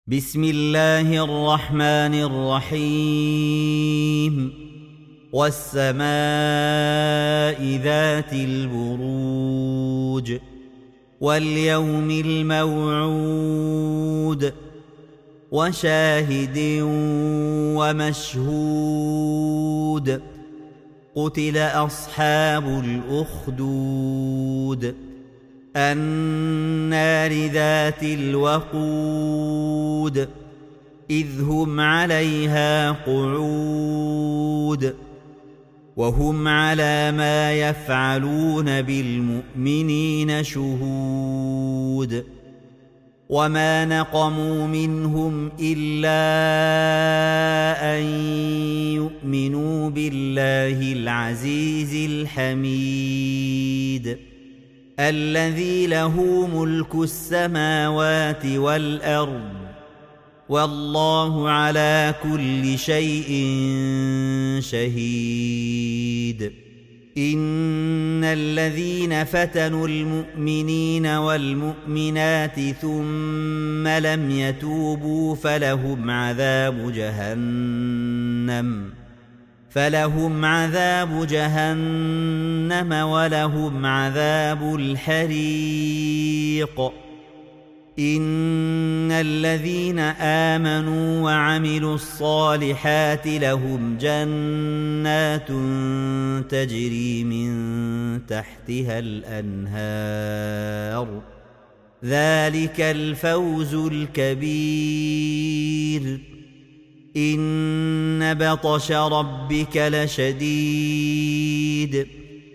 بسم الله الرحمن الرحيم والسماء ذات البروج واليوم الموعود وشاهد ومشهود قتل أصحاب الأخدود النار ذات الوقود إذ هم عليها قعود وهم على ما يفعلون بالمؤمنين شهود وما نقموا منهم إلا أن يؤمنوا بالله العزيز الحميد الذي له ملك السماوات والأرض والله على كل شيء شهيد إن الذين فتنوا المؤمنين والمؤمنات ثم لم يتوبوا فلهم عذاب جهنم ولهم عذاب الحريق إن الذين آمنوا وعملوا الصالحات لهم جنات تجري من تحتها الأنهار ذلك الفوز الكبير إن بطش ربك لشديد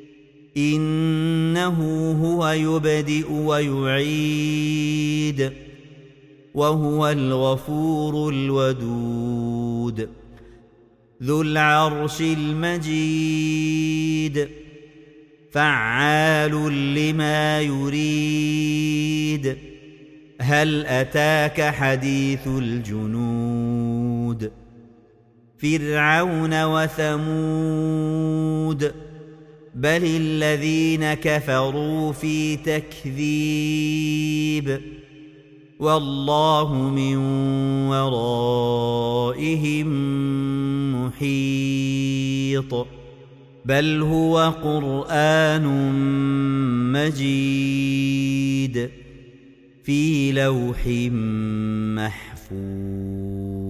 إنه هو يبدئ ويعيد وهو الغفور الودود ذو العرش المجيد فعال لما يريد هل أتاك حديث الجنود فرعون وثمود بل الذين كفروا في تكذيب والله من ورائهم محيط بل هو قرآن مجيد في لوح محفوظ.